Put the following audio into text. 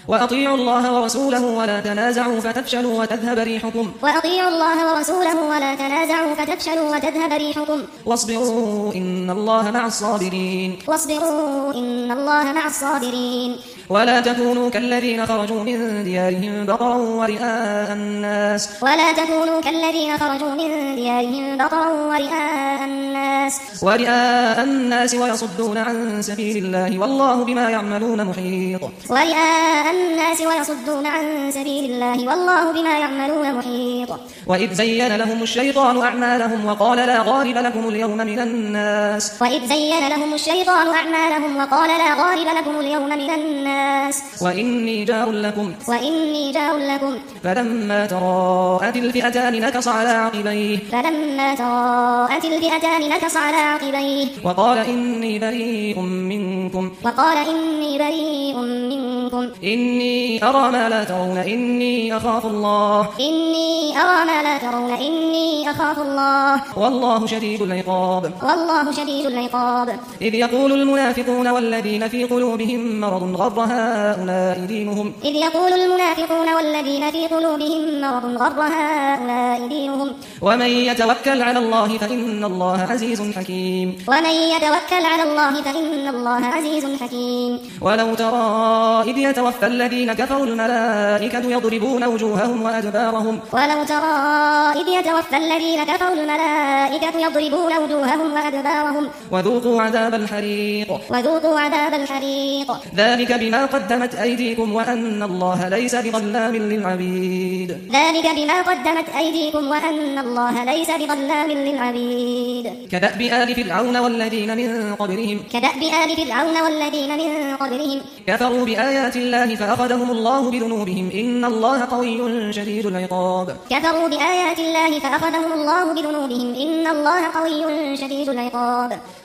وأطيعوا الله ورسوله ولا تنازعوا فتفشلوا وتذهب ريحكم. وأطيعوا الله ورسوله ولا تنازعوا فتفشلوا وتذهب ريحكم. واصبروا إن الله مع الصابرين. واصبروا إن الله مع الصابرين. ولا تكونوا كالذين خرجوا من ديارهم بطرا ورئاء الناس. ولا تكونوا كالذين خرجوا من ديارهم بطرا ورئاء الناس ويصدون عن سبيل الله والله بما يعملون محيط. ورئاء الناس ويصدون عن سبيل الله والله بما يعملون محيط. وإذ زين لهم الشيطان أعمالهم وقال لا غالب لكم اليوم من الناس. وإذ زين لهم الشيطان أعمالهم وقال لا غالب لكم اليوم من الناس. وإني جار لكم. فلما تراءت الفئتان نكص على عقبيه. وقال إني بريء منكم. إني أرى ما لا ترون إني أخاف الله. والله شديد العقاب. إذ يقول المنافقون والذين في قلوبهم مرض غر هؤلاء دينهم. ومن يتوكل على الله فإن الله عزيز حكيم. ولو ترى إذ يتوفى الذين كفروا الملائكة يضربون وجوههم وأدبارهم. وذوقوا عذاب الحريق. ذلك بما قدمت أيديكم وأن الله ليس بظلام للعبيد. كدأب آل فرعون والذين من قبلهم. كفروا بآيات الله فأخذهم الله بذنوبهم إن الله قوي شديد العقاب.